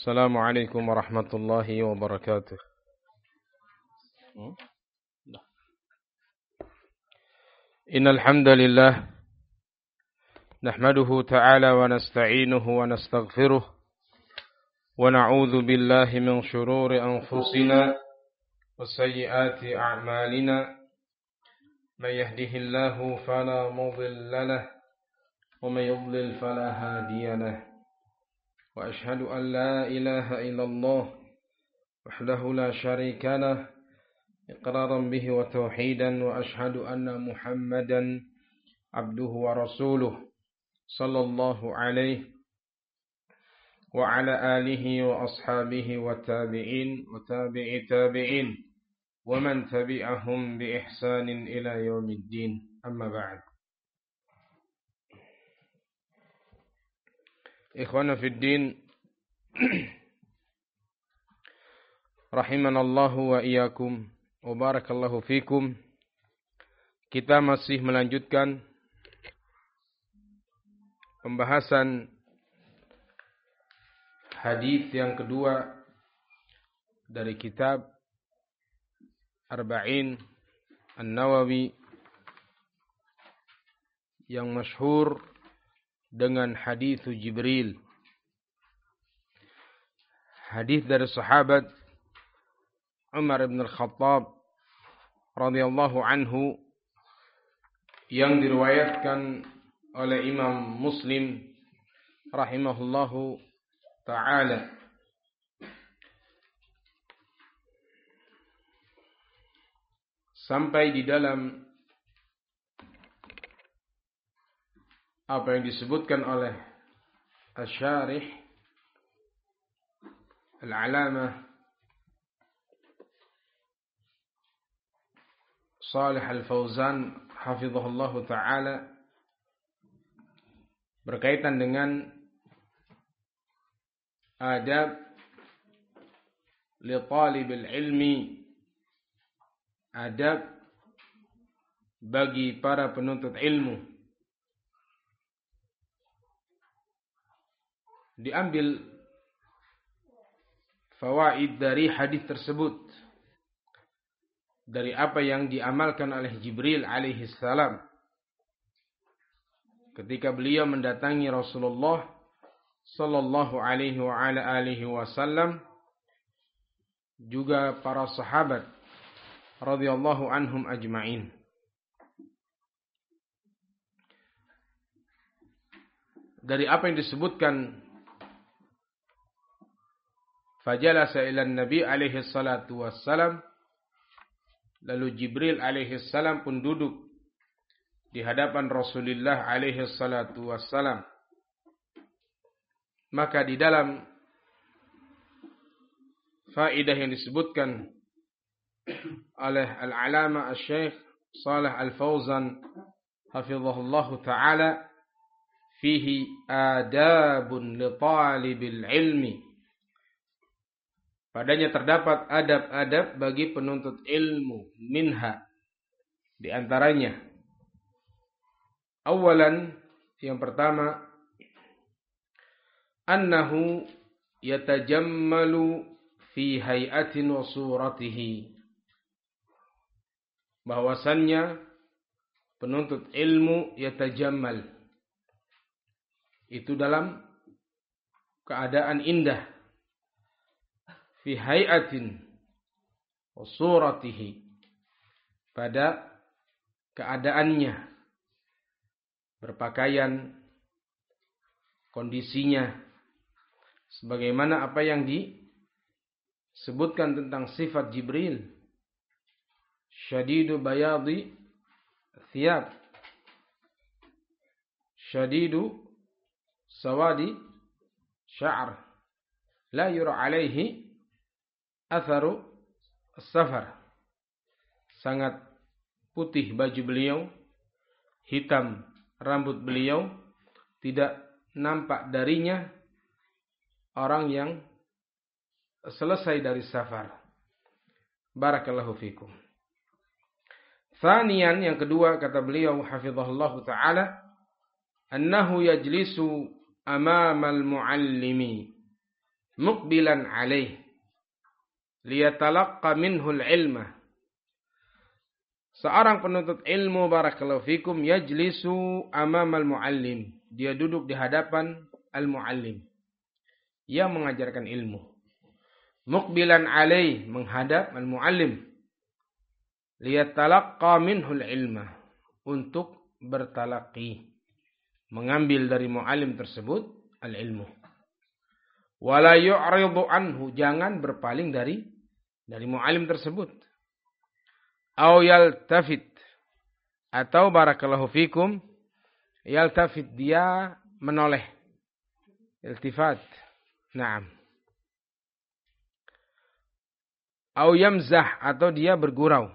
السلام عليكم ورحمة الله وبركاته. إن الحمد لله نحمده تعالى ونستعينه ونستغفره ونعوذ بالله من شرور أنفسنا وسيئات أعمالنا من يهده الله فلا مضل له ومن يضلل فلا هادي له وأشهد أن لا إله إلا الله وحده لا شريك له إقرارا به وتوحيدا وأشهد أن محمدا عبده ورسوله صلى الله عليه وعلى آله وأصحابه والتابعين وتابع تابعين ومن تبعهم بإحسان إلى يوم الدين أما بعد. Ikhwana fid din rahimanallahu wa iyyakum wa barakallahu fikum. Kita masih melanjutkan pembahasan hadis yang kedua dari kitab Arba'in An-Nawawi yang masyhur dengan hadis Jibril. Hadis dari sahabat Umar bin Al-Khattab radhiyallahu anhu yang diriwayatkan oleh Imam Muslim rahimahullahu ta'ala. Sampai di dalam apa yang disebutkan oleh Asy-Syarih Al-Alamah Shalih Al-Fauzan hafizahullahu ta'ala berkaitan dengan adab li talibil ilmi, adab bagi para penuntut ilmu. Diambil fawaid dari hadis tersebut, dari apa yang diamalkan oleh Jibril alaihi salam ketika beliau mendatangi Rasulullah sallallahu alaihi wa ala alihi wasallam, juga para sahabat radhiyallahu anhum ajma'in. Dari apa yang disebutkan, fajalasa ila Nabi alaihi salatu wassalam, lalu Jibril alaihi salam pun duduk di hadapan Rasulullah alaihi salatu wassalam. Maka di dalam faedah yang disebutkan oleh Al-Alama Asy-Syaikh Shalih Al-Fauzan hafizahullahu ta'ala, fihi adabun li talibil ilmi, padanya terdapat adab-adab bagi penuntut ilmu, minha, di antaranya. Awalan, yang pertama, annahu yatajammalu fi hay'atin wa suratihi, bahwasannya penuntut ilmu yatajammal, itu dalam keadaan indah, fi hay'atin wa suratihi, pada keadaannya, berpakaian, kondisinya, sebagaimana apa yang disebutkan tentang sifat Jibril, syadidu bayadi thiyab, syadidu sawadi sya'r, la yura alaihi atharu as-safar, sangat putih baju beliau, hitam rambut beliau, tidak nampak darinya orang yang selesai dari safar. Barakallahu fikum. Thaniyan, yang kedua, kata beliau hafizahullahu ta'ala, annahu yajlisu amamal muallimi, muqbilan alaih liyatalaqqa minhul ilma. Seorang penuntut ilmu barakallahu fikum yajlisu amamal muallim. Dia duduk di hadapan al-muallim yang mengajarkan ilmu. Muqbilan alaih, menghadap al-muallim. Liyatalaqqa minhul ilma, untuk bertalaqi, mengambil dari muallim tersebut al-ilmu. Wala yu'ridu anhu, jangan berpaling dari muallim tersebut. Au yaltafit, atau barakallahu fikum yaltafit, dia menoleh. Iltifat. Naam. Au yamzah, atau dia bergurau.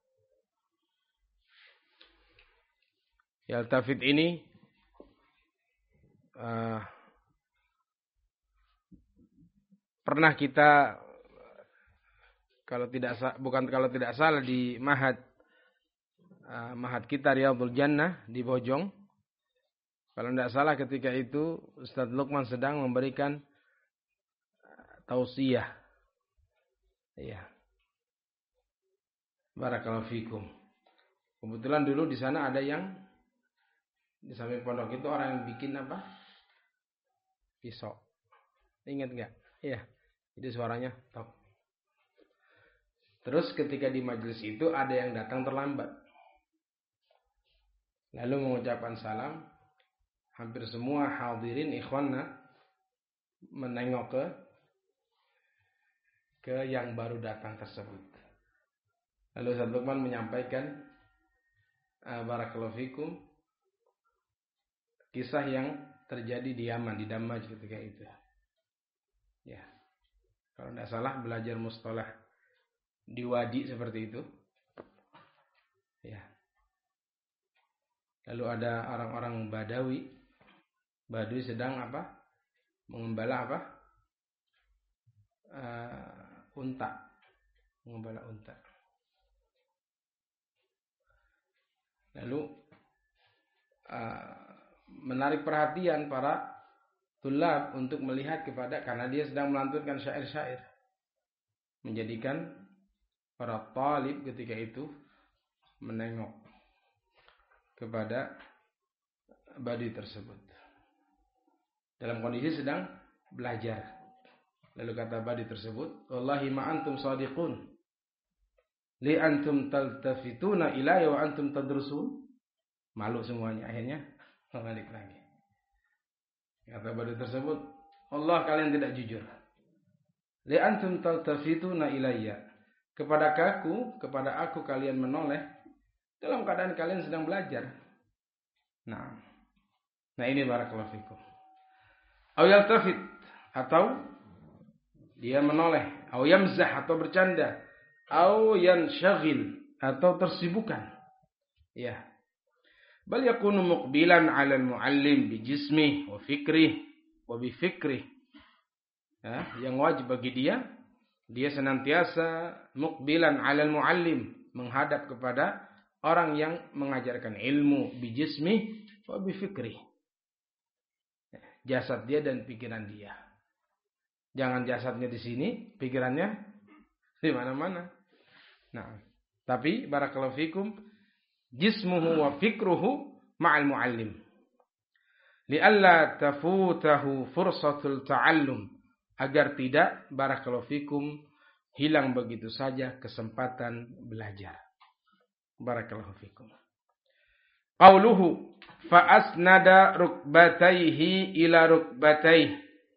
Yaltafit ini pernah kita kalau tidak salah di mahad kita Riyadhul Jannah di Bojong. Kalau tidak salah ketika itu Ustaz Lukman sedang memberikan tausiyah. Iya. Barakallahu fikum. Kebetulan dulu di sana ada yang di samping pondok itu orang yang bikin apa? Pisau. Ingat enggak? Iya. Jadi suaranya top. Terus ketika di majelis itu ada yang datang terlambat. Lalu mengucapkan salam. Hampir semua hadirin ikhwanna menengok ke yang baru datang tersebut. Lalu Ustaz Lukman menyampaikan barakallahu fikum kisah yang terjadi di Yaman, di Damaj ketika itu. Ya. Kalau tidak salah belajar mustalah di wadi seperti itu. Ya. Lalu ada orang-orang Badui sedang apa? Mengembala apa? Unta. Mengembala unta. Lalu menarik perhatian para tulab untuk melihat karena dia sedang melantunkan syair-syair. Menjadikan para talib ketika itu menengok kepada badui tersebut. Dalam kondisi sedang belajar. Lalu kata badui tersebut, "Wallahi ma antum shadiqun. Li antum taltafituna ilayya wa antum tadrusun." Malu semuanya, akhirnya balik lagi. Kata badui tersebut, "Allah, kalian tidak jujur. Li antum taltafituna ilayya." Kepada aku kalian menoleh dalam keadaan kalian sedang belajar. Nah ini barakallahu fikum. Au yaltafit, atau dia menoleh, au yamzah, atau bercanda, au yanshagil, atau tersibukkan. Ya. Bal yakunu muqbilan 'ala al-muallim bi jismihi wa fikrihi wa bi fikrihi. Ya, yang wajib bagi dia senantiasa muqbilan 'ala al-muallim, menghadap kepada orang yang mengajarkan ilmu bi jismihi wa bi fikrihi. Jasad dia dan pikiran dia. Jangan jasadnya di sini, pikirannya di mana-mana. Nah, tapi barakallahu fikum jismuhu wa fikruhu ma'al muallim. Li'alla tafutahu fursatul ta'allum, agar tidak barakallahu fikum hilang begitu saja kesempatan belajar. Barakallahu fikum. Qauluhu fa asnada rukbatayhi ila rukbatayhi.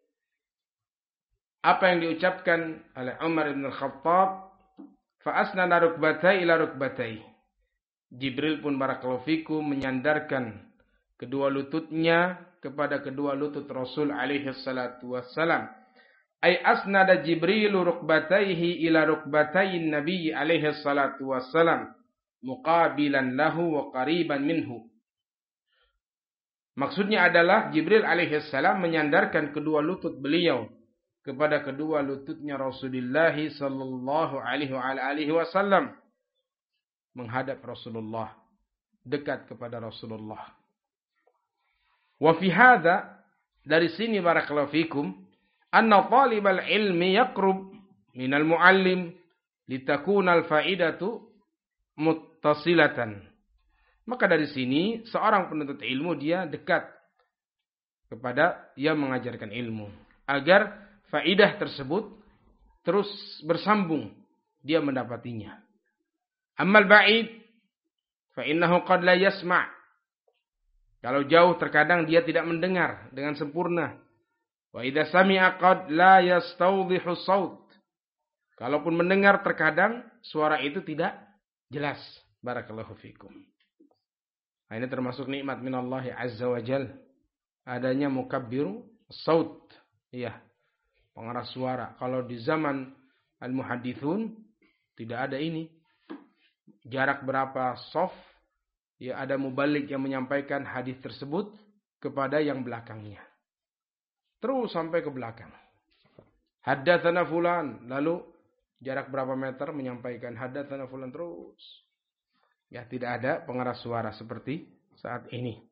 Apa yang diucapkan oleh Umar bin Khattab, fa asnada rukbatayhi ila rukbatayhi. Jibril pun barakallahu fikum menyandarkan kedua lututnya kepada kedua lutut Rasul alaihi salatu wassalam. Ay asnada Jibrilu rukbatayhi ila rukbatayin Nabi alaihi salatu wassalam, muqabilan lahu wa qariban minhu. Maksudnya adalah Jibril alaihi salam menyandarkan kedua lutut beliau kepada kedua lututnya Rasulullah sallallahu alaihi wasallam, menghadap Rasulullah, dekat kepada Rasulullah. Wa fi hadza, dari sini barakallahu fikum, anna talibal ilmi yaqrub minal muallim litakuna al-faidatu muttasilatan. Maka dari sini seorang penuntut ilmu dia dekat kepada yang mengajarkan ilmu agar faidah tersebut terus bersambung dia mendapatinya. Ammal ba'id fa innahu qad la yasma'. Kalau jauh terkadang dia tidak mendengar dengan sempurna. Wa idza sami'a qad la yastawdihu shaut. Kalaupun mendengar terkadang suara itu tidak jelas. Barakallahu fikum. Nah, ini termasuk nikmat minallahi azza wa jal. Adanya mukabbiru saut. Iya. Pengeras suara. Kalau di zaman al-muhadithun tidak ada ini. Jarak berapa soft. Ya, ada mubalik yang menyampaikan hadis tersebut kepada yang belakangnya. Terus sampai ke belakang. Haddatsana fulan, lalu jarak berapa meter menyampaikan haddatsana fulan terus. Ya, tidak ada pengeras suara seperti saat ini.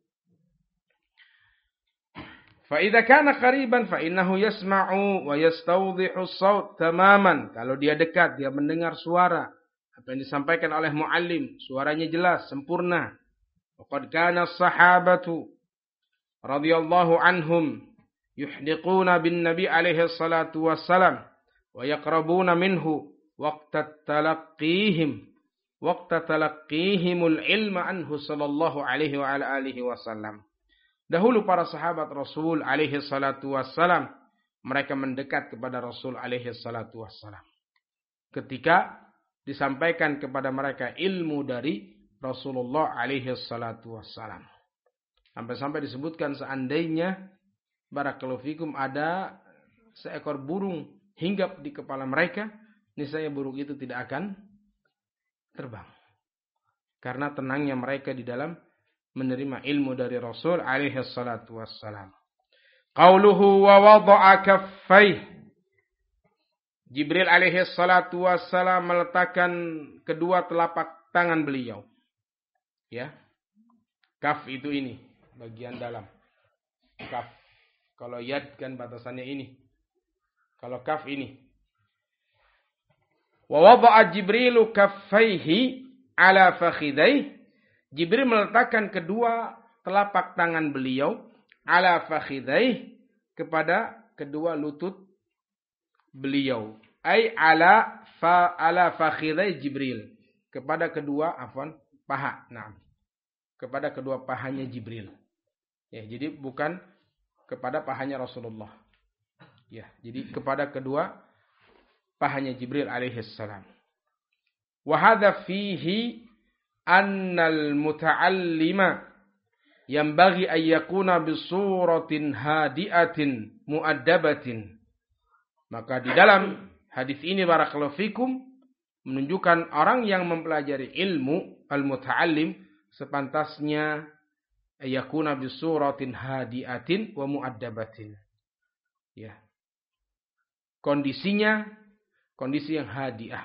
Fa idza kana qariban fa innahu yasma'u wa yastawdihu as-saut tamaman. Kalau dia dekat, dia mendengar suara apa yang disampaikan oleh muallim, suaranya jelas, sempurna. Waqad kana as-sahabatu radhiyallahu anhum yuhdiquna bin nabi alaihi salatu wassalam wa yaqrabuna minhu waqta talaqqihimul ilma anhu sallallahu alaihi wa ala alihi wasallam. Dahulu para sahabat Rasul alaihi salatu wassalam mereka mendekat kepada Rasul alaihi salatu wassalam ketika disampaikan kepada mereka ilmu dari Rasulullah alaihi salatu wassalam. Sampai-sampai disebutkan seandainya barakallahu fikum ada seekor burung hinggap di kepala mereka, niscaya burung itu tidak akan terbang. Karena tenangnya mereka di dalam menerima ilmu dari Rasul alaihi salatu wassalam. Qauluhu wa wada'a kaffayh. Jibril alaihi salatu wassalam meletakkan kedua telapak tangan beliau. Ya. Kaf itu ini, bagian dalam. Kaf. Kalau yad kan batasannya ini. Kalau kaf ini. Wa wada'a Jibrilu kaffaihi ala fakhidayh. Jibril meletakkan kedua telapak tangan beliau ala fakhidayh kepada kedua lutut beliau. Ai ala fakhidayh Jibril. Kepada kedua paha. Nah. Kepada kedua pahanya Jibril. Ya, jadi bukan kepada pahanya Rasulullah. Ya, jadi kepada kedua pahanya Jibril alaihi salam. Wa hadza fihi annal muta'allima yanbaghi an yakuna bi suratin hadiatin muaddabatin. Maka di dalam hadis ini barakallahu fikum menunjukkan orang yang mempelajari ilmu al-muta'allim sepantasnya yakuna bi suratin hadiatin wa muaddabatin. Ya. Kondisinya kondisi yang hadiah.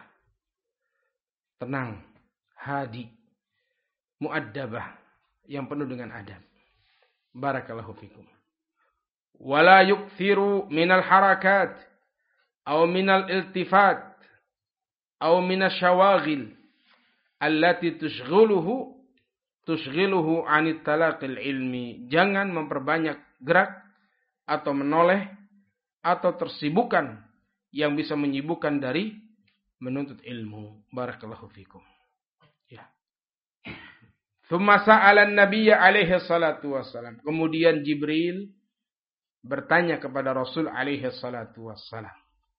Tenang, hadi. Muaddabah, yang penuh dengan adab. Barakallahu fikum. Wala yukthiru minal harakat aw minal iltifat aw minas syawagil allati tushghiluhu anit talaqil ilmi. Jangan memperbanyak gerak atau menoleh atau tersibukan yang bisa menyibukkan dari menuntut ilmu. Barakallahu fikum. Ya. Thumma sa'ala an-nabiy alaihi salatu wassalam. Kemudian Jibril bertanya kepada Rasul alaihi salatu wassalam.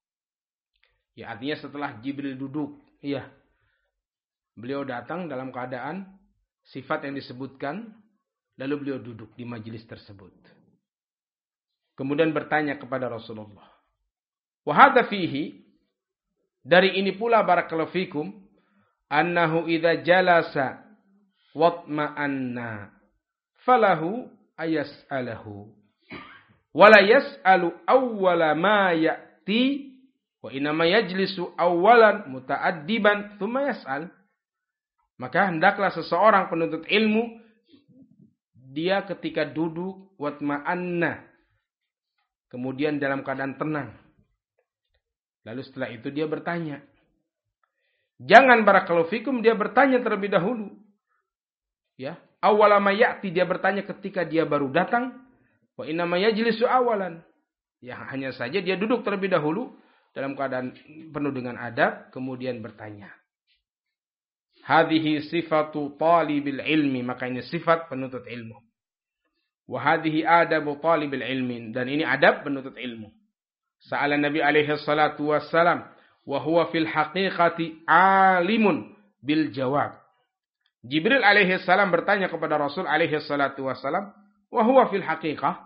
Ya, artinya setelah Jibril duduk, ya. Beliau datang dalam keadaan sifat yang disebutkan, lalu beliau duduk di majelis tersebut. Kemudian bertanya kepada Rasulullah. Wa hadza fihi, dari ini pula barakallahu fikum, annahu idza jalasa watma'anna falahu ayas'alahu wala yas'alu awwala ma ya'ti wa inama yajlisu awwalan muta'addiban thumma yas'al. Maka hendaklah seseorang penuntut ilmu dia ketika duduk watma'anna, kemudian dalam keadaan tenang. Lalu setelah itu dia bertanya. Jangan barakallahu fikum dia bertanya terlebih dahulu. Ya, awalama ya'ti dia bertanya ketika dia baru datang. Wa innama yajlisu awalan. Ya, hanya saja dia duduk terlebih dahulu dalam keadaan penuh dengan adab kemudian bertanya. Hadhihi sifatu talibil ilmi, maka ini sifat penuntut ilmu. Wa hadhihi adabu talibil ilmi, dan ini adab penuntut ilmu. Sa'ala Nabi alaihi salatu wassalam wa huwa fil haqiqati alimun bil jawab. Jibril alaihi salam bertanya kepada Rasul alaihi salatu wassalam wa huwa fil haqiqah.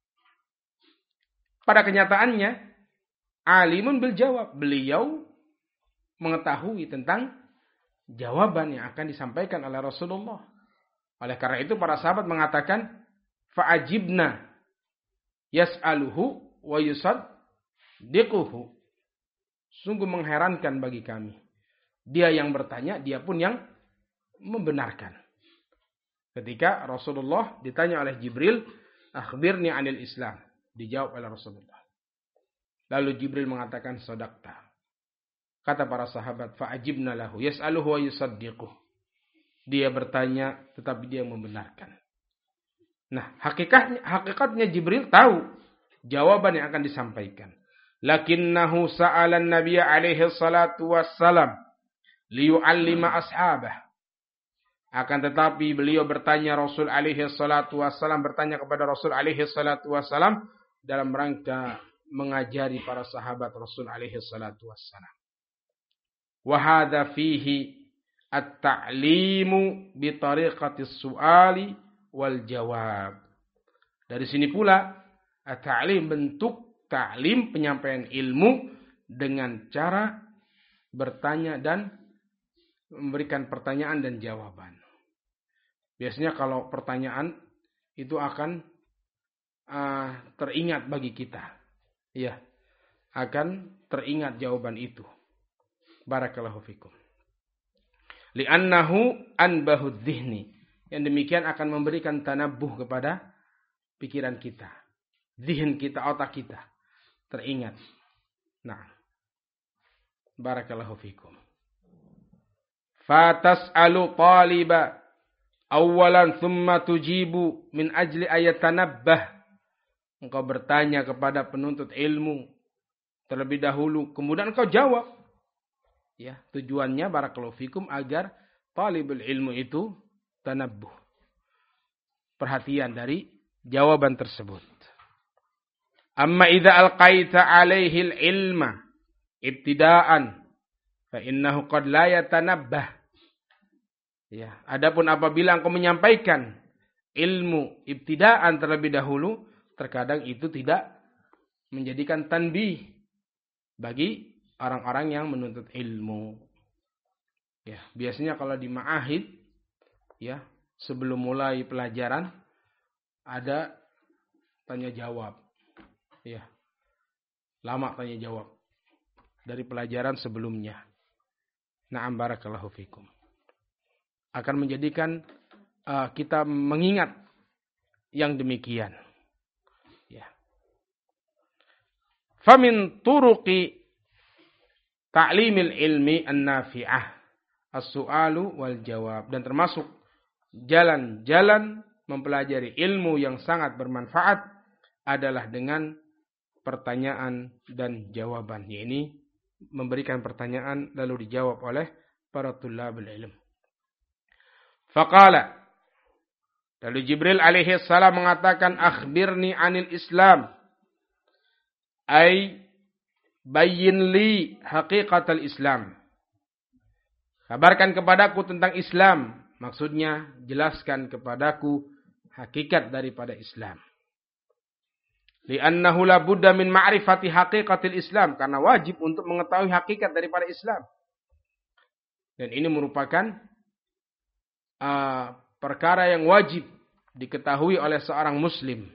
Pada kenyataannya alimun bil jawab. Beliau mengetahui tentang jawaban yang akan disampaikan oleh Rasulullah. Oleh karena itu para sahabat mengatakan fa'ajibna yas'aluhu wa yusaddiquhu. Sungguh mengherankan bagi kami. Dia yang bertanya, dia pun yang membenarkan. Ketika Rasulullah ditanya oleh Jibril, akhbirni anil Islam. Dijawab oleh Rasulullah. Lalu Jibril mengatakan, sadaqta. Kata para sahabat, fa'ajibna lahu yas'aluhu wa yusaddiquh. Dia bertanya, tetapi dia membenarkan. Nah, hakikatnya Jibril tahu jawaban yang akan disampaikan. Lakinnahu sa'alan nabiyya alaihi salatu wassalam liyu'allima ashabah. Akan tetapi beliau bertanya Rasul alaihi salatu wassalam, bertanya kepada Rasul alaihi salatu wassalam dalam rangka mengajari para sahabat Rasul alaihi salatu wassalam. Wa hadza fihi at-ta'limu bi tariqati su'ali wal jawab. Dari sini pula at-ta'lim, bentuk ta'lim penyampaian ilmu dengan cara bertanya dan memberikan pertanyaan dan jawaban. Biasanya kalau pertanyaan itu akan teringat bagi kita. Ya, akan teringat jawaban itu. Barakallahu fikum. Li'annahu anbahud dhihni. Yang demikian akan memberikan tanabbuh kepada pikiran kita. Zihin kita, otak kita. Teringat. Nah. Barakallahu fikum. Fatas'alu taliba awalan thumma tujibu min ajli ayatanabbah. Engkau bertanya kepada penuntut ilmu terlebih dahulu, kemudian engkau jawab. Ya, tujuannya barakallahu fikum agar talibul ilmu itu tanabbuh. Perhatian dari jawaban tersebut. Amma idza alqaita alaihi al-ilma ibtidaan fa innahu qad la yatanabbah. Ya, adapun apabila engkau menyampaikan ilmu ibtidaan terlebih dahulu, terkadang itu tidak menjadikan tanbih bagi orang-orang yang menuntut ilmu. Ya, biasanya kalau di ma'ahid, ya, sebelum mulai pelajaran ada tanya jawab. Ya. Lama tanya jawab dari pelajaran sebelumnya. Na'am barakallahu fikum. Akan menjadikan kita mengingat yang demikian. Ya. Famin turuqi ta'limil ilmi an-nafi'ah as-su'alu wal jawab. Dan termasuk jalan-jalan mempelajari ilmu yang sangat bermanfaat adalah dengan pertanyaan dan jawaban. Ini memberikan pertanyaan lalu dijawab oleh para tullabul ilm. Faqala, lalu Jibril alaihi salam mengatakan, akhbirni anil Islam. Ay bayyin li haqiqatal Islam. Kabarkan kepadaku tentang Islam. Maksudnya, jelaskan kepadaku hakikat daripada Islam. Li'annahu la budda min ma'rifati haqiqatil Islam. Karena wajib untuk mengetahui hakikat daripada Islam. Dan ini merupakan perkara yang wajib diketahui oleh seorang muslim.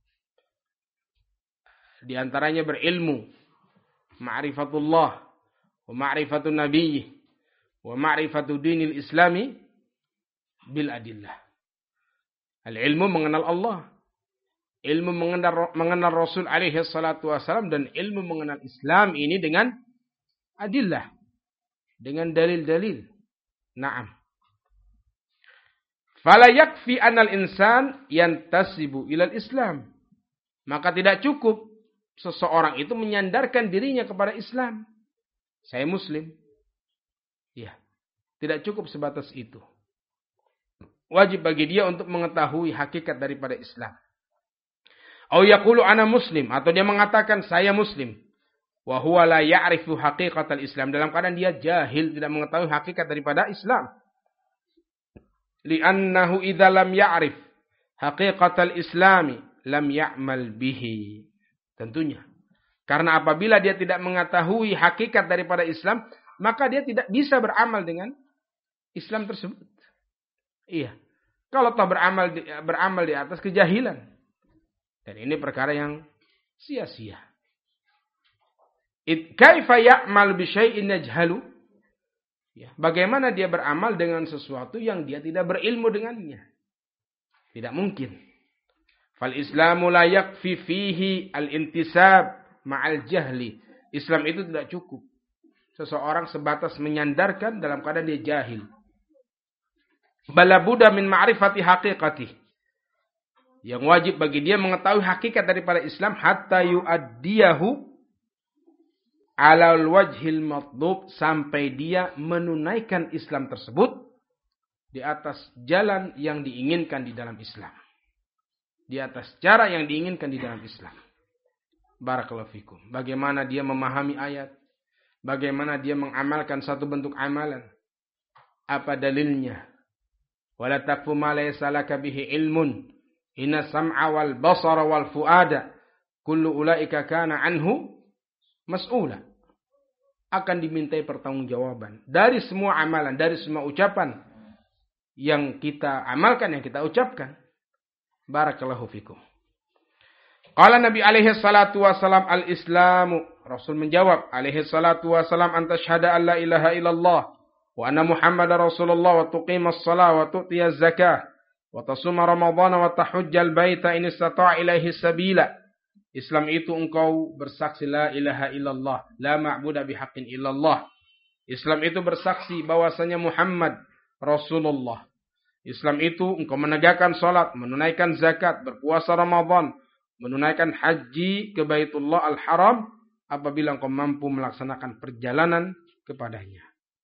Di antaranya berilmu. Ma'rifatullah. Wa ma'rifatun nabiyyi. Wa ma'rifatu dinil islami. Bil adillah. Al-ilmu mengenal Allah. ilmu mengenal Rasul alaihi salatu wassalam dan ilmu mengenal Islam ini dengan adillah, dengan dalil-dalil. Naam. Fala yakfi anal insan yantasibu ilal Islam. Maka tidak cukup seseorang itu menyandarkan dirinya kepada Islam. Saya Muslim. Ya, tidak cukup sebatas itu. Wajib bagi dia untuk mengetahui hakikat daripada Islam. Au yaqulu ana muslim, atau dia mengatakan saya Muslim. Wa huwa la ya'rifu haqiqatal Islam, dalam keadaan dia jahil, tidak mengetahui hakikat daripada Islam. Li'annahu idza lam ya'rif haqiqatal Islami lam ya'mal bihi. Tentunya. Karena apabila dia tidak mengetahui hakikat daripada Islam, maka dia tidak bisa beramal dengan Islam tersebut. Iya. Kalau toh beramal di atas kejahilan. Dan ini perkara yang sia-sia. Kaifa ya'mal bi syai'in yajhalu? Ya, bagaimana dia beramal dengan sesuatu yang dia tidak berilmu dengannya? Tidak mungkin. Fal Islamu la yakfi fihi al-intisab ma'al jahli. Islam itu tidak cukup. Seseorang sebatas menyandarkan dalam keadaan dia jahil. Bala budda min ma'rifati haqiqatih. Yang wajib bagi dia mengetahui hakikat daripada Islam hatta yu'addiyahu alal wajhil matlub, sampai dia menunaikan Islam tersebut di atas jalan yang diinginkan di dalam Islam. Di atas cara yang diinginkan di dalam Islam. Barakallahu fikum. Bagaimana dia memahami ayat. Bagaimana dia mengamalkan satu bentuk amalan. Apa dalilnya. Wala taqfu ma laysa laka bihi ilmun. Inna sam'a wal basara wal fuada. Kullu ulaika kana anhu mas'ula. Akan dimintai pertanggungjawaban. Dari semua amalan. Dari semua ucapan. Yang kita amalkan. Yang kita ucapkan. Barakallahu fikum. Qala Nabi alaihi salatu wassalam al-Islamu. Rasul menjawab alaihi salatu wassalam anta syahada an la ilaha illallah wa anna Muhammadar Rasulullah wa tuqimas shalah wa tu'tiyaz zakah wa tasuma ramadhana wa tahujjal baita in istata'a ilaihi sabila. Islam itu engkau bersaksi la ilaha illallah, la ma'budu bihaqqin illallah. Islam itu bersaksi bahwasanya Muhammad Rasulullah. Islam itu engkau menegakkan salat, menunaikan zakat, berpuasa Ramadan, menunaikan haji ke Baitullah Al-Haram apabila engkau mampu melaksanakan perjalanan kepadanya.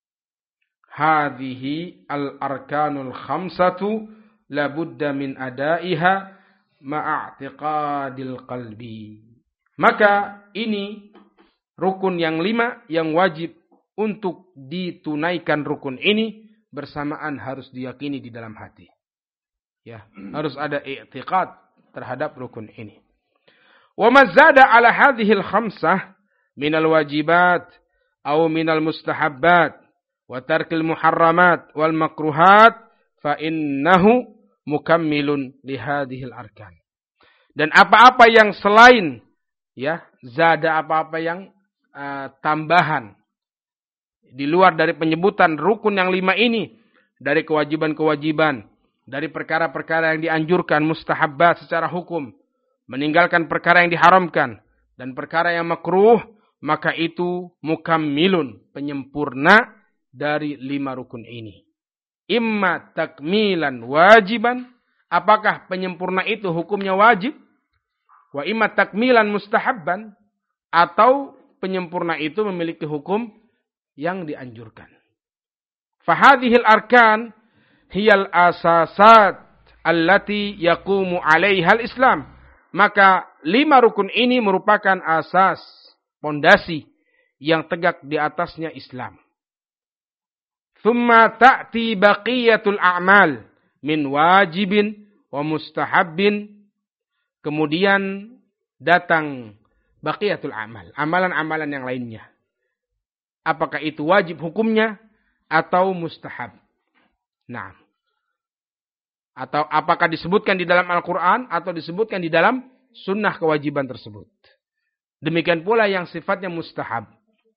Hadhihi al-arkanul khamsatu la budda min adaiha ma'a'tiqadil qalbi. Maka ini rukun yang 5 yang wajib untuk ditunaikan. Rukun ini bersamaan harus diyakini di dalam hati. Ya, harus ada i'tiqad terhadap rukun ini. Wa mazada ala hadhil khamsah minal wajibat aw minal mustahabbat wa tarkil muharramat wal makruhat fa innahu mukammilun li hadhil arkan. Dan apa-apa yang selain ya, zada apa-apa yang tambahan di luar dari penyebutan rukun yang 5 ini, dari kewajiban-kewajiban, dari perkara-perkara yang dianjurkan, mustahabbat secara hukum, meninggalkan perkara yang diharamkan, dan perkara yang makruh, maka itu mukammilun, penyempurna dari 5 rukun ini. Imma takmilan wajiban, apakah penyempurna itu hukumnya wajib? Wa imma takmilan mustahabban, atau penyempurna itu memiliki hukum yang dianjurkan. Fahadhil arkan hiyal asasat allati yaqumu 'alaiha al-Islam. Maka 5 rukun ini merupakan asas, pondasi yang tegak di atasnya Islam. Thumma ta'ti baqiyatul a'mal min wajibin wa mustahabbin. Kemudian datang baqiyatul a'mal, amalan-amalan yang lainnya. Apakah itu wajib hukumnya atau mustahab? Nah. Atau apakah disebutkan di dalam Al-Quran atau disebutkan di dalam sunnah kewajiban tersebut. Demikian pula yang sifatnya mustahab.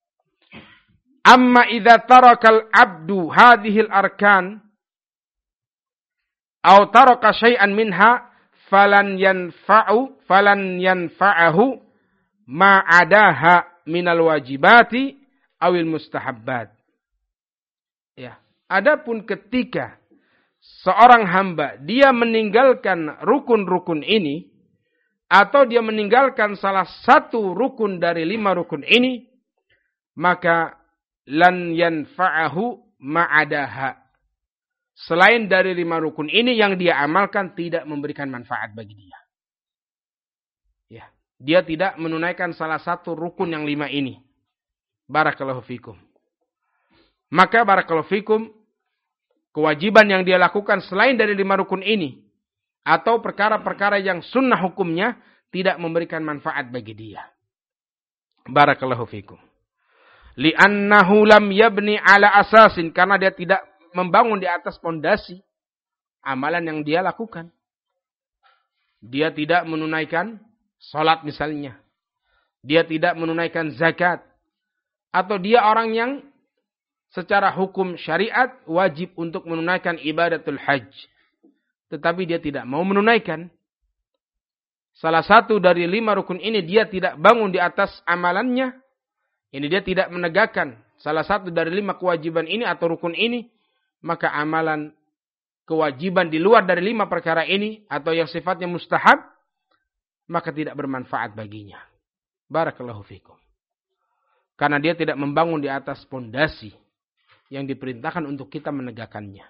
Amma idza tarakal abdu hadhil arkan aw taraka syai'an minha falan yanfa'ahu ma'adaha minal wajibati awil mustahabbat. Ya, adapun ketika seorang hamba dia meninggalkan rukun-rukun ini atau dia meninggalkan salah satu rukun dari 5 rukun ini, maka lan yanfa'ahu ma'adaha. Selain dari 5 rukun ini yang dia amalkan tidak memberikan manfaat bagi dia. Ya, dia tidak menunaikan salah satu rukun yang 5 ini. Barakallahu fikum. Maka barakallahu fikum, kewajiban yang dia lakukan selain dari 5 rukun ini atau perkara-perkara yang sunnah hukumnya tidak memberikan manfaat bagi dia. Barakallahu fikum. Li'annahu lam yabni ala asasin, karena dia tidak membangun di atas pondasi amalan yang dia lakukan. Dia tidak menunaikan salat misalnya. Dia tidak menunaikan zakat. Atau dia orang yang secara hukum syariat wajib untuk menunaikan ibadatul hajj. Tetapi dia tidak mau menunaikan. Salah satu dari 5 rukun ini dia tidak bangun di atas amalannya. Ini dia tidak menegakkan salah satu dari 5 kewajiban ini atau rukun ini. Maka amalan kewajiban di luar dari 5 perkara ini atau yang sifatnya mustahab, maka tidak bermanfaat baginya. Barakallahu fikum. Karena dia tidak membangun di atas pondasi yang diperintahkan untuk kita menegakkannya.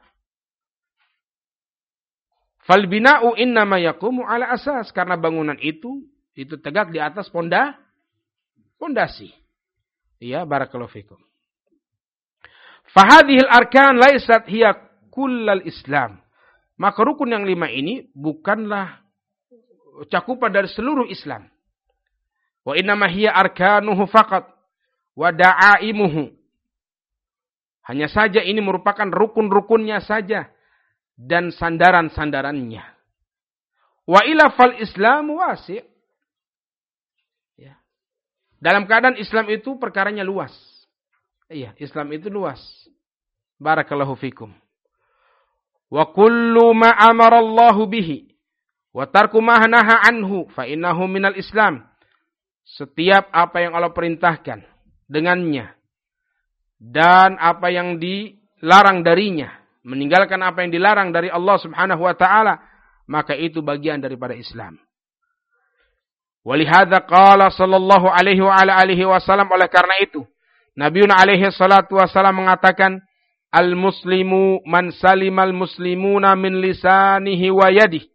Fal bina'u innama yaqumu ala asas, karena bangunan itu tegak di atas pondasi. Ya, barakallahu fikum. Fahadhil arkan laisat hiya kullal Islam. Maka rukun yang 5 ini bukanlah cakupan dari seluruh Islam. Wa innama hiya arkanuhu faqat wa da'aimuhu. Hanya saja ini merupakan rukun-rukunnya saja dan sandaran-sandarannya. Wa ila fal Islam wasi'. Ya. Dalam keadaan Islam itu perkaranya luas. Iya, Islam itu luas. Barakallahu fikum. Wa kullu ma amara Allahu bihi wa tarku ma naha anhu fa innahu minal Islam. Setiap apa yang Allah perintahkan dengannya dan apa yang dilarang darinya, meninggalkan apa yang dilarang dari Allah Subhanahu wa taala, maka itu bagian daripada Islam. Walihada qala sallallahu alaihi wa ala alihi wasallam, oleh karena itu Nabiuna alaihi salatu wasallam mengatakan, al-muslimu man salimal muslimuna min lisanihi wa yadihi.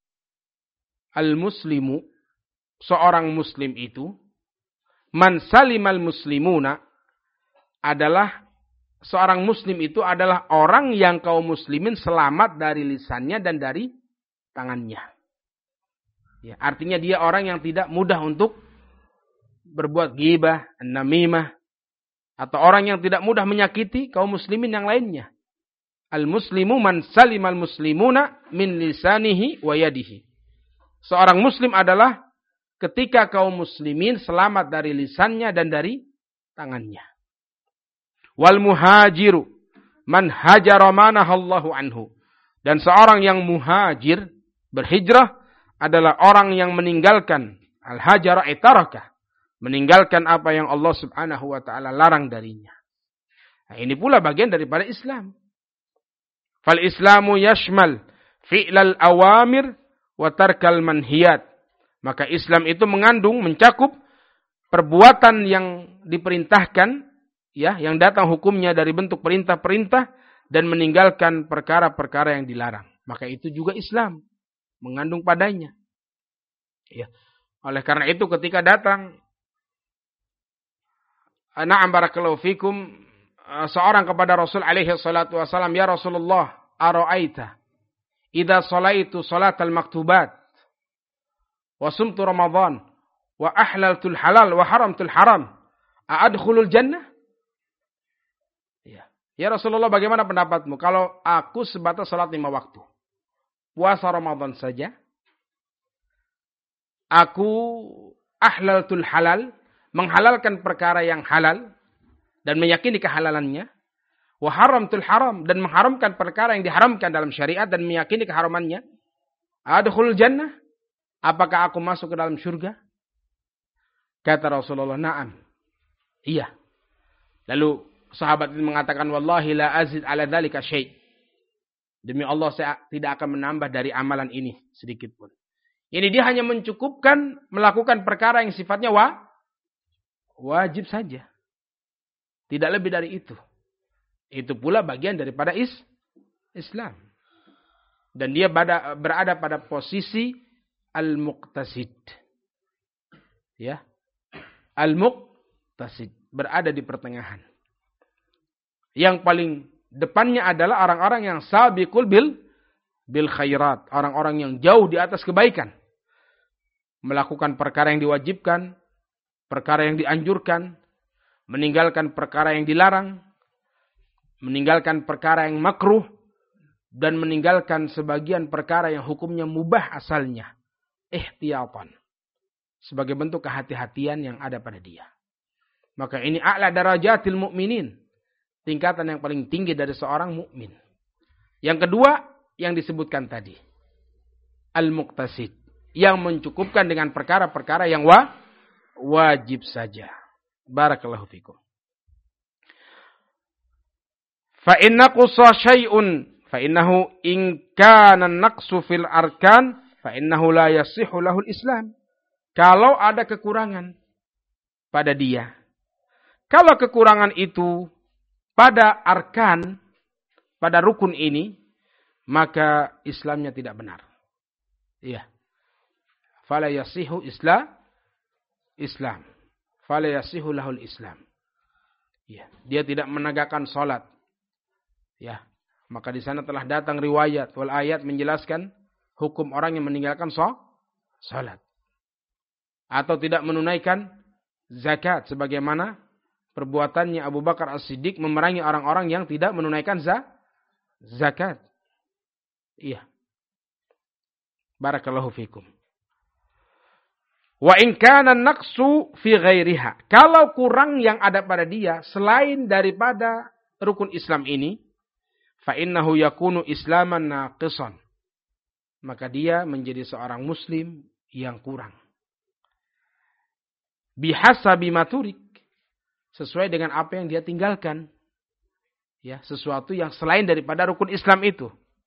Al-muslimu, seorang muslim itu, man salimal muslimuna, adalah seorang muslim itu adalah orang yang kaum muslimin selamat dari lisannya dan dari tangannya. Ya, artinya dia orang yang tidak mudah untuk berbuat ghibah, namimah, atau orang yang tidak mudah menyakiti kaum muslimin yang lainnya. Al-muslimu man salimal muslimuna min lisanihi wa yadihi. Seorang muslim adalah ketika kaum muslimin selamat dari lisannya dan dari tangannya. Wal muhajiru man hajara manahallahu anhu. Dan seorang yang muhajir, berhijrah, adalah orang yang meninggalkan al-hajara itaraka, meninggalkan apa yang Allah Subhanahu wa taala larang darinya. Nah, ini pula bagian daripada Islam. Fal Islamu yashmal fi'lal awamir wa tarkal manhiyat. Maka Islam itu mengandung, mencakup perbuatan yang diperintahkan, ya, yang datang hukumnya dari bentuk perintah-perintah dan meninggalkan perkara-perkara yang dilarang. Maka itu juga Islam mengandung padanya. Ya. Oleh karena itu ketika datang na'am barakallahu fikum seorang kepada Rasul alaihi salatu wasallam, ya Rasulullah, ara'aita idza salaitu salatal maktubat wa sumtu Ramadan wa ahlaltul halal wa haramtul haram a'adkhulul jannah? Ya Rasulullah, bagaimana pendapatmu kalau aku sebatas salat 5 waktu, puasa Ramadan saja, aku ahlaltul halal, menghalalkan perkara yang halal dan meyakini kehalalannya, wa haramtul haram, dan mengharamkan perkara yang diharamkan dalam syariat dan meyakini keharamannya, Adkhulul jannah? Apakah aku masuk ke dalam surga? Kata Rasulullah, na'am. Iya. Lalu sahabat ini mengatakan, wallahi la azid ala dzalika syai'. Demi Allah saya tidak akan menambah dari amalan ini sedikit pun. Ini dia hanya mencukupkan melakukan perkara yang sifatnya wajib saja. Tidak lebih dari itu. Itu pula bagian daripada Islam. Dan dia berada pada posisi al-muqtasid. Ya. Al-muqtasid. Berada di pertengahan. Yang paling depannya adalah orang-orang yang sabiqul bil khairat. Orang-orang yang jauh di atas kebaikan. Melakukan perkara yang diwajibkan. Perkara yang dianjurkan. Meninggalkan perkara yang dilarang. Meninggalkan perkara yang makruh. Dan meninggalkan sebagian perkara yang hukumnya mubah asalnya. Ihtiyatan. Sebagai bentuk kehati-hatian yang ada pada dia. Maka ini a'la darajatil mu'minin. Tingkatan yang paling tinggi dari seorang mukmin. Yang kedua yang disebutkan tadi. Al-muqtasid. Yang mencukupkan dengan perkara-perkara yang wajib saja. Barakallahu fikum. Fa inna qussa syai'un fa innahu in kana naqsu fil arkan fa innahu la yasihhu lahul Islam. Kalau ada kekurangan pada dia. Kalau kekurangan itu pada arkan, pada rukun ini, maka Islamnya tidak benar. Iya. Fala yasihhu Islam. Fala yasihhu lahul Islam. Iya. Dia tidak menegakkan salat. Ya. Maka di sana telah datang riwayat wal ayat menjelaskan hukum orang yang meninggalkan salat. Atau tidak menunaikan zakat sebagaimana perbuatannya Abu Bakar As-Siddiq memerangi orang-orang yang tidak menunaikan zakat. Iya. Barakallahu fikum. Wa in kana naqsu fi ghairiha. Kalau kurang yang ada pada dia selain daripada rukun Islam ini, fa innahu yakunu islaman naqisan. Maka dia menjadi seorang muslim yang kurang. Bihasabi maturik. Sesuai dengan apa yang dia tinggalkan. Ya, sesuatu yang selain daripada rukun Islam itu.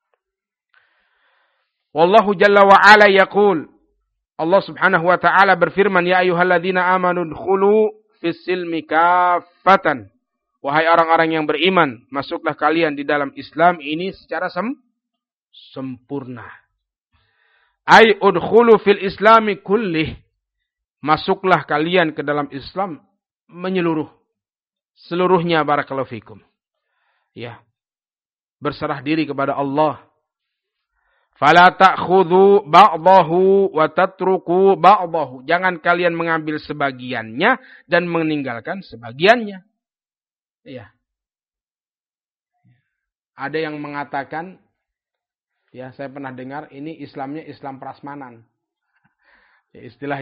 Wallahu jalla wa ala yaqul. Allah subhanahu wa ta'ala berfirman, ya ayyuhalladzina amanu dkhulu fis silmi kaffatan. Wahai orang-orang yang beriman, masuklah kalian di dalam Islam ini secara sempurna. Ay udkhulu fil islami kullih. Masuklah kalian ke dalam Islam menyeluruh. Seluruhnya barakallahu fikum. Ya. Berserah diri kepada Allah. Fala ta'khudhu ba'dahu wa tatruku ba'dahu. Jangan kalian mengambil sebagiannya dan meninggalkan sebagiannya. Iya. Ada yang mengatakan, ya saya pernah dengar, ini Islamnya Islam prasmanan. Ya, istilah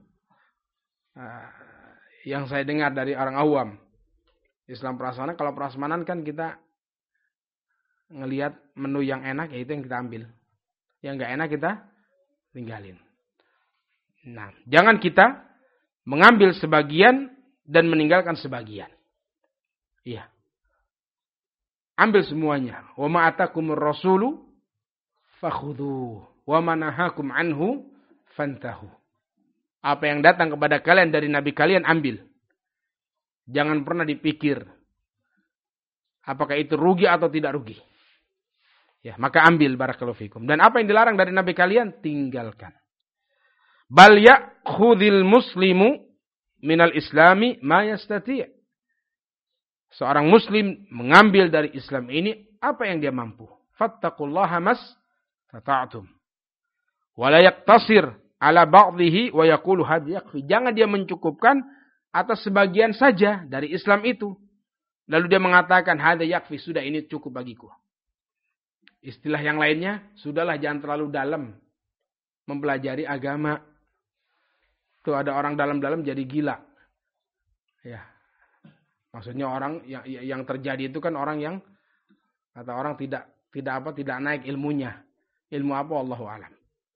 yang saya dengar dari orang awam. Islam prasmanan, kalau prasmanan kan kita ngelihat menu yang enak, ya itu yang kita ambil. Yang nggak enak kita tinggalin. Nah, jangan kita mengambil sebagian dan meninggalkan sebagian. Iya. Ambil semuanya. Wa ma atakumur rasulu fakhudhu wa ma nahakum anhu fantahu. Apa yang datang kepada kalian dari nabi kalian ambil. Jangan pernah dipikir apakah itu rugi atau tidak rugi. Ya, maka ambil barakallahu fikum. Dan apa yang dilarang dari nabi kalian tinggalkan. Bal ya'khudhil muslimu minal islami ma yastati'. Seorang muslim mengambil dari Islam ini apa yang dia mampu. Fattaqullaha mastata'tum. Wa la yaqtasir ala ba'dhihi wa yaqulu hadha yakfi. Jangan dia mencukupkan atas sebagian saja dari Islam itu. Lalu dia mengatakan hadha yakfi, sudah ini cukup bagiku. Istilah yang lainnya, sudahlah jangan terlalu dalam mempelajari agama. Tuh ada orang dalam-dalam jadi gila. Ya. Maksudnya orang yang terjadi itu kan orang yang kata orang tidak naik ilmunya. Ilmu apa Allahu a'lam.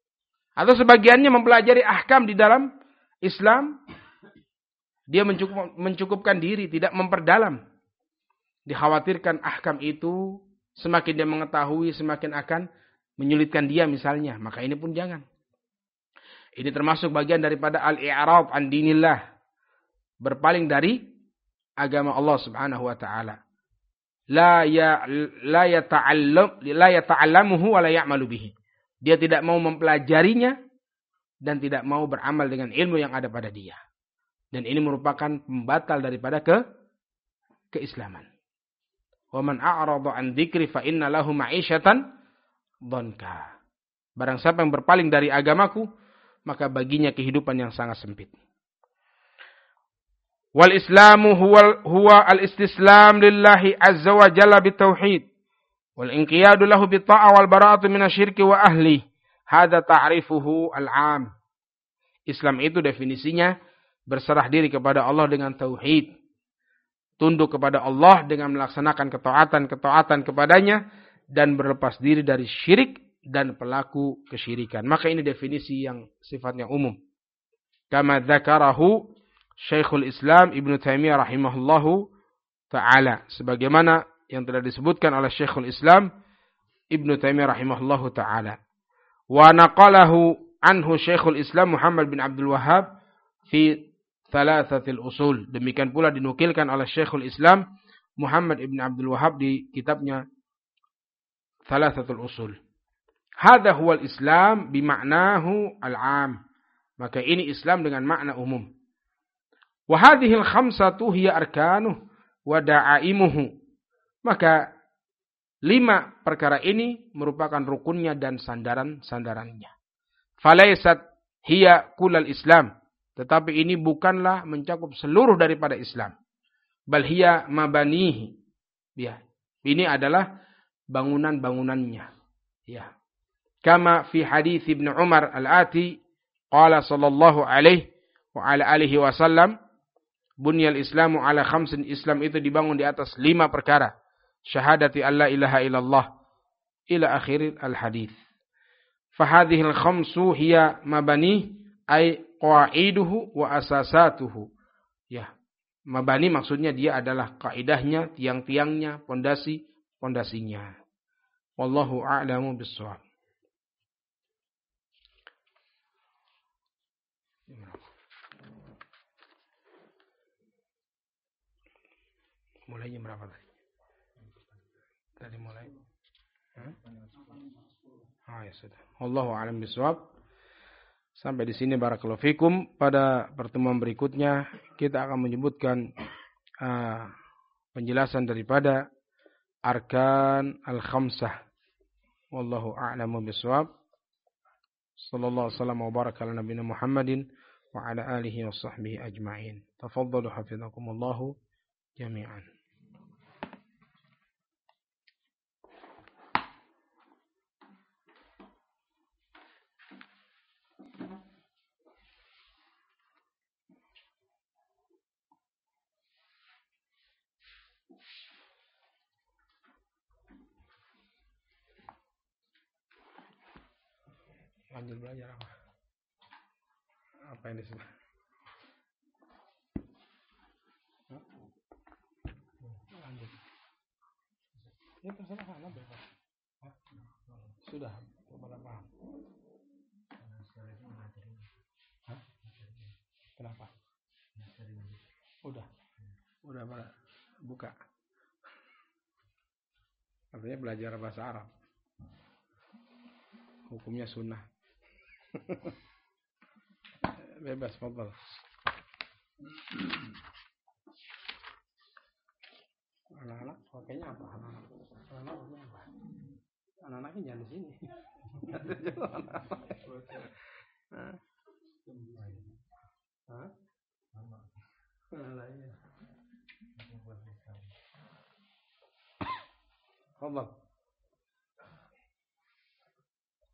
Atau sebagiannya mempelajari ahkam di dalam Islam, dia mencukupkan diri, tidak memperdalam. Dikhawatirkan ahkam itu semakin dia mengetahui, semakin akan menyulitkan dia misalnya. Maka ini pun jangan. Ini termasuk bagian daripada al-i'rad an dinillah. Berpaling dari agama Allah subhanahu wa ta'ala. La yata'allamuhu wa la ya'malu bihi. Dia tidak mau mempelajarinya dan tidak mau beramal dengan ilmu yang ada pada dia. Dan ini merupakan pembatal daripada keislaman. Wa man a'rada an dzikri fa inna lahu ma'isyatan dhanka. Barang siapa yang berpaling dari agamaku, maka baginya kehidupan yang sangat sempit. Wal islamu huwa al-istislam lillahi azza wa jalla bitauhid. Wal inqiyadu lahu bitta'ah wal bara'atu minasyirki wa ahli. Hada ta'rifuhu al-'am. Islam itu definisinya berserah diri kepada Allah dengan tauhid. Tunduk kepada Allah dengan melaksanakan ketaatan kepadanya dan berlepas diri dari syirik dan pelaku kesyirikan. Maka ini definisi yang sifatnya umum. Kama dzakarahu Syekhul Islam Ibnu Taimiyah rahimahullahu taala, sebagaimana yang telah disebutkan oleh Syekhul Islam Ibnu Taimiyah rahimahullahu taala. Wa naqalahu anhu Syekhul Islam Muhammad bin Abdul Wahhab fi Thalathatil Usul. Demikian pula dinukilkan oleh Syekhul Islam Muhammad ibn Abdul Wahhab di kitabnya Thalathatul Usul. Hadha huwal Islam bima'nahu al-'am. Maka ini Islam dengan makna umum. Wa hadhil khamsatu hiya arkanuh wa da'aimuhu. Maka 5 perkara ini merupakan rukunnya dan sandaran-sandarannya. Falaysat hiya kullal Islam. Tetapi ini bukanlah mencakup seluruh daripada Islam. Bal hiya mabanihi. Ya. Ini adalah bangunan-bangunannya. Ya. Kama fi hadis Ibnu Umar al-Ati qala sallallahu alaihi wa ala alihi wasallam, bunyal Islamu ala khamsin. Islam itu dibangun di atas 5 perkara. Syahadati alla ilaha illallah ila akhir al-hadis. Fa hadhihi al-khamsu hiya mabani ay qaiduhu wa asasatuhu. Ya. Mabani maksudnya dia adalah kaidahnya, tiang-tiangnya, pondasinya. Wallahu a'lamu bis-shawab. Mulainya berapa tadi? Tadi mulai. Ya sudah. Wallahu a'lam bis-shawab. Sampai di sini barakallahu fikum. Pada pertemuan berikutnya kita akan menyebutkan penjelasan daripada arkan al-khamsah. Wallahu a'lamu bis-shawab. Sallallahu alaihi wasallam wa baraka ala nabiyina Muhammadin wa ala alihi wa sahbihi ajma'in. Tafaddalu hafizakumullahu jami'an. Lanjut belajar apa? Apa yang disebut? Lanjut. Ya terserah Anda bebas. Sudah, kepada paham. Kenapa? Udah buka. Artinya belajar bahasa Arab. Hukumnya sunnah. Bebas, fadhal. Anak-anak pakainya apa? Anak-anaknya jangan di sini. Fadhal.